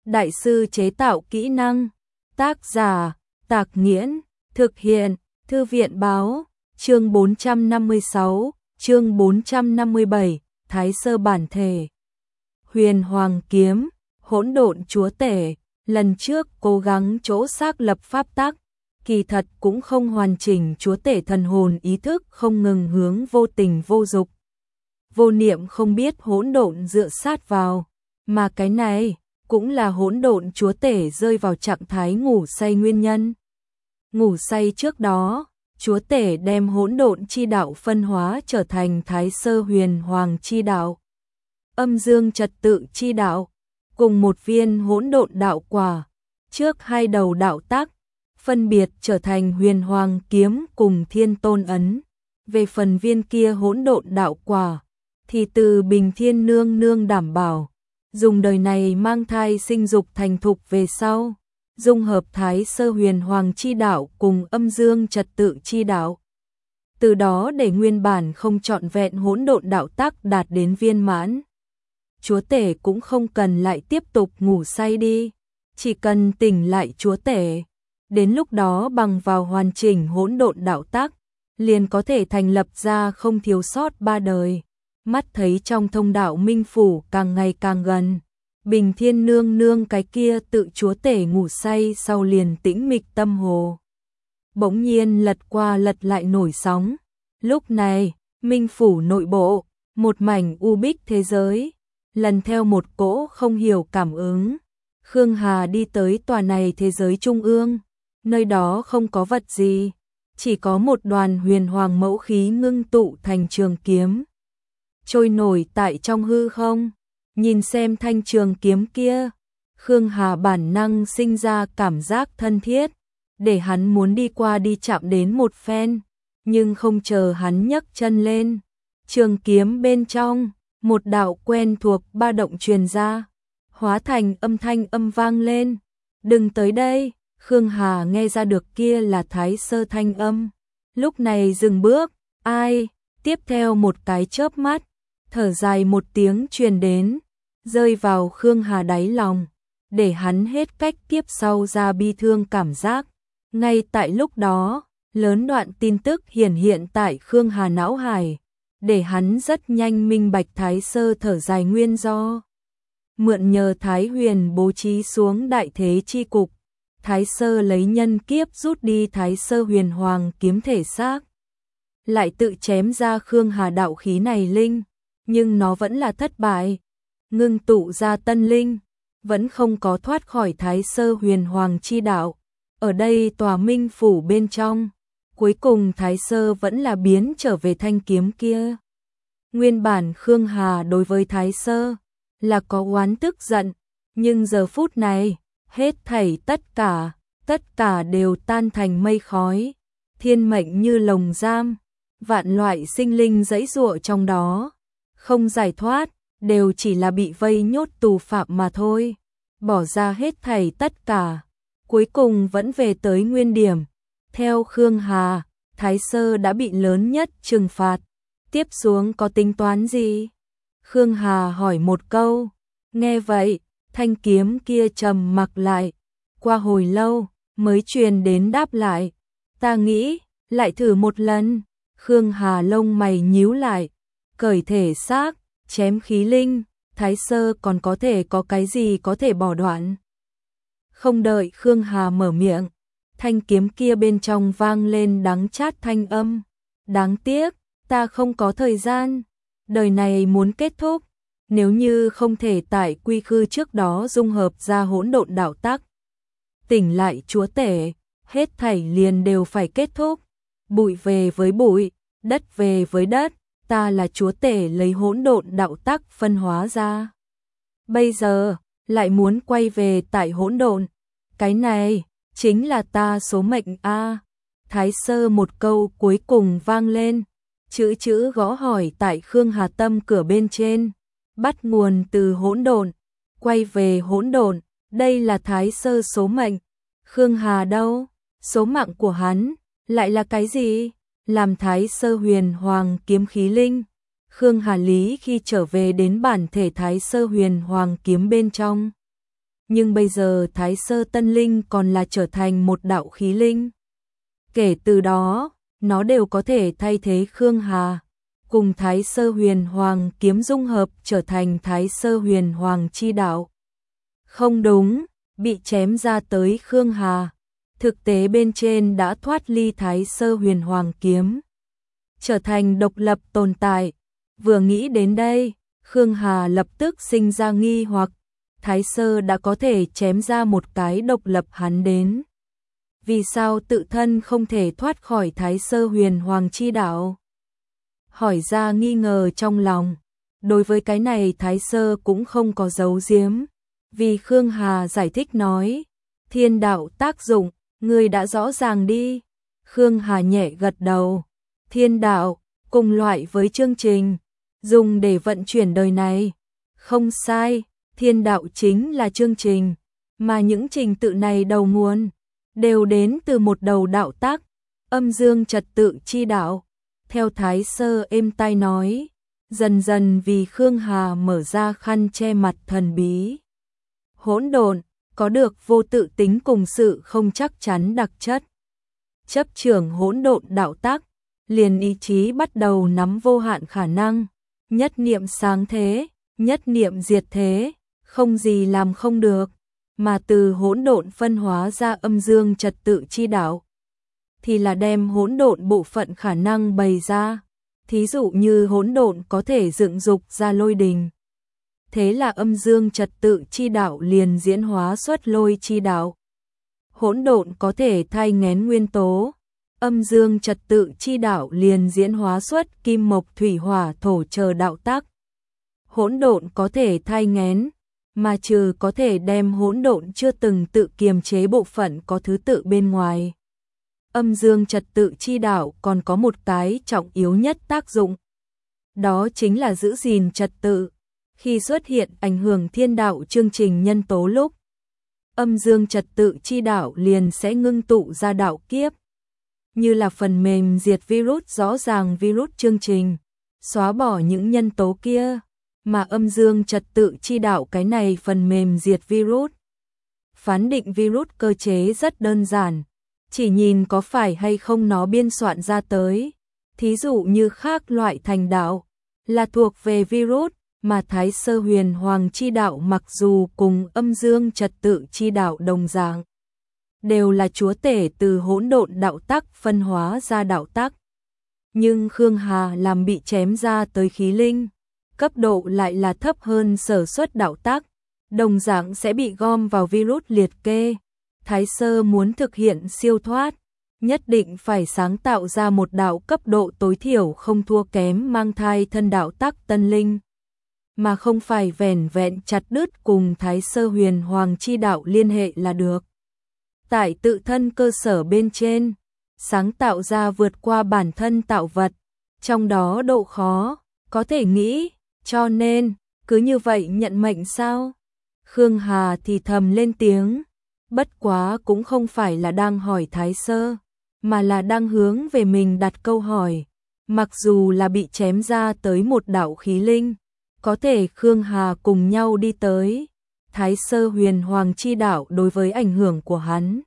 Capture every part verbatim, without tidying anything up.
đại sư chế tạo kỹ năng. Tác giả, Tạc Nghiễn, thực hiện, Thư viện báo, chương bốn trăm năm mươi sáu, chương bốn trăm năm mươi bảy, Thái Sơ bản thể. Huyền Hoàng kiếm, hỗn độn chúa tể, lần trước cố gắng chỗ xác lập pháp tắc, kỳ thật cũng không hoàn chỉnh, chúa tể thần hồn ý thức không ngừng hướng vô tình vô dục. Vô niệm không biết hỗn độn dựa sát vào, mà cái này cũng là hỗn độn chúa tể rơi vào trạng thái ngủ say nguyên nhân. Ngủ say trước đó, chúa tể đem hỗn độn chi đạo phân hóa trở thành Thái Sơ huyền hoàng chi đạo, âm dương trật tự chi đạo, cùng một viên hỗn độn đạo quả, trước hai đầu đạo tác, phân biệt trở thành huyền hoàng kiếm cùng thiên tôn ấn. Về phần viên kia hỗn độn đạo quả, thì từ Bình Thiên Nương Nương đảm bảo, dùng đời này mang thai sinh dục thành thục về sau, dung hợp Thái Sơ huyền hoàng chi đạo cùng âm dương trật tự chi đạo. Từ đó để nguyên bản không trọn vẹn hỗn độn đạo tác đạt đến viên mãn. Chúa tể cũng không cần lại tiếp tục ngủ say đi, chỉ cần tỉnh lại chúa tể. Đến lúc đó bằng vào hoàn chỉnh hỗn độn đạo tác, liền có thể thành lập ra không thiếu sót ba đời. Mắt thấy trong thông đạo minh phủ càng ngày càng gần, Bình Thiên Nương Nương cái kia tự chúa tể ngủ say sau liền tĩnh mịch tâm hồ. Bỗng nhiên lật qua lật lại nổi sóng. Lúc này, minh phủ nội bộ, một mảnh u bích thế giới, lần theo một cỗ không hiểu cảm ứng, Khương Hà đi tới tòa này thế giới trung ương. Nơi đó không có vật gì, chỉ có một đoàn huyền hoàng mẫu khí ngưng tụ thành trường kiếm, trôi nổi tại trong hư không. Nhìn xem thanh trường kiếm kia, Khương Hà bản năng sinh ra cảm giác thân thiết, để hắn muốn đi qua đi chạm đến một phen, nhưng không chờ hắn nhấc chân lên, trường kiếm bên trong, một đạo quen thuộc ba động truyền ra, hóa thành âm thanh âm vang lên. Đừng tới đây. Khương Hà nghe ra được kia là Thái Sơ thanh âm, lúc này dừng bước. Ai? Tiếp theo một cái chớp mắt, thở dài một tiếng truyền đến, rơi vào Khương Hà đáy lòng, để hắn hết cách tiếp sau ra bi thương cảm giác. Ngay tại lúc đó, lớn đoạn tin tức hiển hiện tại Khương Hà não hải, để hắn rất nhanh minh bạch Thái Sơ thở dài nguyên do. Mượn nhờ Thái Huyền bố trí xuống đại thế chi cục, Thái Sơ lấy nhân kiếp rút đi Thái Sơ huyền hoàng kiếm thể xác, lại tự chém ra Khương Hà đạo khí này linh, nhưng nó vẫn là thất bại, ngưng tụ ra tân linh, vẫn không có thoát khỏi Thái Sơ huyền hoàng chi đạo. Ở đây tòa minh phủ bên trong, cuối cùng Thái Sơ vẫn là biến trở về thanh kiếm kia. Nguyên bản Khương Hà đối với Thái Sơ là có oán tức giận, nhưng giờ phút này, hết thảy tất cả, tất cả đều tan thành mây khói. Thiên mệnh như lồng giam, vạn loại sinh linh giãy giụa trong đó, không giải thoát, đều chỉ là bị vây nhốt tù phạm mà thôi. Bỏ ra hết thảy tất cả, cuối cùng vẫn về tới nguyên điểm. Theo Khương Hà, Thái Sơ đã bị lớn nhất trừng phạt, tiếp xuống có tính toán gì? Khương Hà hỏi một câu. Nghe vậy, thanh kiếm kia trầm mặc lại, qua hồi lâu mới truyền đến đáp lại. Ta nghĩ, lại thử một lần. Khương Hà lông mày nhíu lại, cởi thể xác, chém khí linh, Thái Sơ còn có thể có cái gì có thể bỏ đoạn. Không đợi Khương Hà mở miệng, thanh kiếm kia bên trong vang lên đắng chát thanh âm. Đáng tiếc, ta không có thời gian, đời này muốn kết thúc. Nếu như không thể tại quy khư trước đó dung hợp ra hỗn độn đạo tác, tỉnh lại chúa tể, hết thảy liền đều phải kết thúc. Bụi về với bụi, đất về với đất, ta là chúa tể lấy hỗn độn đạo tác phân hóa ra. Bây giờ, lại muốn quay về tại hỗn độn, cái này chính là ta số mệnh a. Thái Sơ một câu cuối cùng vang lên, chữ chữ gõ hỏi tại Khương Hà tâm cửa bên trên. Bắt nguồn từ hỗn độn, quay về hỗn độn, đây là Thái Sơ số mệnh. Khương Hà đâu? Số mạng của hắn lại là cái gì? Làm Thái Sơ huyền hoàng kiếm khí linh. Khương Hà lý khi trở về đến bản thể Thái Sơ huyền hoàng kiếm bên trong, nhưng bây giờ Thái Sơ Tân Linh còn là trở thành một đạo khí linh. Kể từ đó, nó đều có thể thay thế Khương Hà, cùng Thái Sơ Huyền Hoàng kiếm dung hợp trở thành Thái Sơ Huyền Hoàng chi đạo. Không đúng, bị chém ra tới Khương Hà, thực tế bên trên đã thoát ly Thái Sơ Huyền Hoàng kiếm, trở thành độc lập tồn tại. Vừa nghĩ đến đây, Khương Hà lập tức sinh ra nghi hoặc, Thái Sơ đã có thể chém ra một cái độc lập hắn đến. Vì sao tự thân không thể thoát khỏi Thái Sơ Huyền Hoàng chi đạo? Hỏi ra nghi ngờ trong lòng. Đối với cái này Thái Sơ cũng không có giấu giếm. Vì Khương Hà giải thích nói, thiên đạo tác dụng, người đã rõ ràng đi. Khương Hà nhẹ gật đầu. Thiên đạo, cùng loại với chương trình, dùng để vận chuyển đời này. Không sai, thiên đạo chính là chương trình, mà những trình tự này đầu nguồn đều đến từ một đầu đạo tác, âm dương trật tự chi đạo. Theo Thái Sơ êm tai nói, dần dần vì Khương Hà mở ra khăn che mặt thần bí. Hỗn độn, có được vô tự tính cùng sự không chắc chắn đặc chất. Chấp trưởng hỗn độn đạo tác, liền ý chí bắt đầu nắm vô hạn khả năng, nhất niệm sáng thế, nhất niệm diệt thế, không gì làm không được, mà từ hỗn độn phân hóa ra âm dương trật tự chi đạo, thì là đem hỗn độn bộ phận khả năng bày ra. Thí dụ như hỗn độn có thể dựng dục ra lôi đình, thế là âm dương trật tự chi đạo liền diễn hóa xuất lôi chi đạo. Hỗn độn có thể thai nghén nguyên tố, âm dương trật tự chi đạo liền diễn hóa xuất kim mộc thủy hỏa thổ chờ đạo tác. Hỗn độn có thể thai nghén, mà trừ có thể đem hỗn độn chưa từng tự kiềm chế bộ phận có thứ tự bên ngoài. Âm dương trật tự chi đạo còn có một cái trọng yếu nhất tác dụng. Đó chính là giữ gìn trật tự. Khi xuất hiện ảnh hưởng thiên đạo chương trình nhân tố lúc, âm dương trật tự chi đạo liền sẽ ngưng tụ ra đạo kiếp. Như là phần mềm diệt virus, rõ ràng virus chương trình, xóa bỏ những nhân tố kia, mà âm dương trật tự chi đạo cái này phần mềm diệt virus. Phán định virus cơ chế rất đơn giản, chỉ nhìn có phải hay không nó biên soạn ra tới. Thí dụ như khác loại thành đạo, là thuộc về virus, mà Thái Sơ Huyền Hoàng chi đạo mặc dù cùng âm dương trật tự chi đạo đồng dạng, đều là chúa tể từ hỗn độn đạo tắc phân hóa ra đạo tắc. Nhưng Khương Hà làm bị chém ra tới khí linh, cấp độ lại là thấp hơn sở xuất đạo tắc, đồng dạng sẽ bị gom vào virus liệt kê. Thái Sơ muốn thực hiện siêu thoát, nhất định phải sáng tạo ra một đạo cấp độ tối thiểu không thua kém mang thai thân đạo tắc tân linh, mà không phải vẻn vẹn chặt đứt cùng Thái Sơ Huyền Hoàng chi đạo liên hệ là được. Tại tự thân cơ sở bên trên, sáng tạo ra vượt qua bản thân tạo vật, trong đó độ khó, có thể nghĩ, cho nên, cứ như vậy nhận mệnh sao? Khương Hà thì thầm lên tiếng, bất quá cũng không phải là đang hỏi Thái Sơ, mà là đang hướng về mình đặt câu hỏi. Mặc dù là bị chém ra tới một đạo khí linh, có thể Khương Hà cùng nhau đi tới. Thái Sơ Huyền Hoàng chi đạo đối với ảnh hưởng của hắn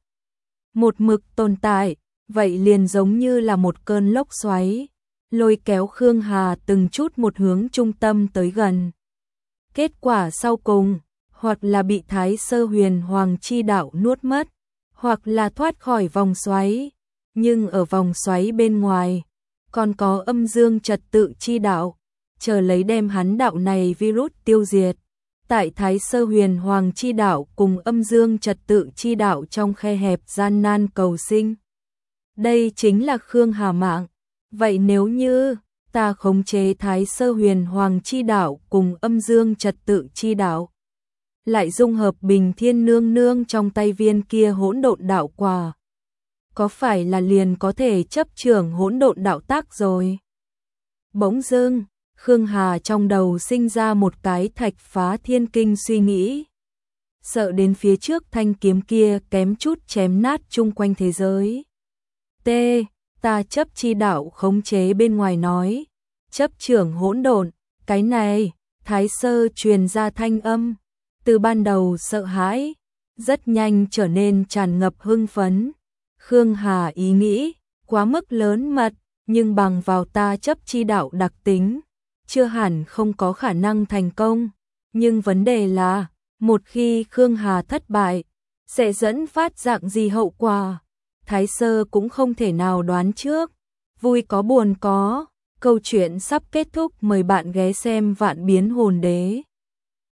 một mực tồn tại, vậy liền giống như là một cơn lốc xoáy, lôi kéo Khương Hà từng chút một hướng trung tâm tới gần. Kết quả sau cùng, hoặc là bị Thái Sơ Huyền Hoàng chi đạo nuốt mất, hoặc là thoát khỏi vòng xoáy, nhưng ở vòng xoáy bên ngoài, còn có âm dương trật tự chi đạo, chờ lấy đem hắn đạo này virus tiêu diệt. Tại Thái Sơ Huyền Hoàng chi đạo cùng âm dương trật tự chi đạo trong khe hẹp gian nan cầu sinh. Đây chính là Khương Hà mạng. Vậy nếu như ta khống chế Thái Sơ Huyền Hoàng chi đạo cùng âm dương trật tự chi đạo, lại dung hợp Bình Thiên Nương Nương trong tay viên kia hỗn độn đạo quả, có phải là liền có thể chấp trưởng hỗn độn đạo tác rồi? Bỗng dưng, Khương Hà trong đầu sinh ra một cái thạch phá thiên kinh suy nghĩ. Sợ đến phía trước thanh kiếm kia kém chút chém nát chung quanh thế giới. T. Ta chấp chi đạo khống chế bên ngoài nói. Chấp trưởng hỗn độn, cái này, Thái Sơ truyền ra thanh âm. từ ban đầu sợ hãi, rất nhanh trở nên tràn ngập hưng phấn. Khương Hà ý nghĩ, quá mức lớn mật, nhưng bằng vào ta chấp chi đạo đặc tính, chưa hẳn không có khả năng thành công. Nhưng vấn đề là, một khi Khương Hà thất bại, sẽ dẫn phát dạng gì hậu quả? Thái Sơ cũng không thể nào đoán trước. Vui có buồn có, câu chuyện sắp kết thúc, mời bạn ghé xem Vạn Biến Hồn Đế.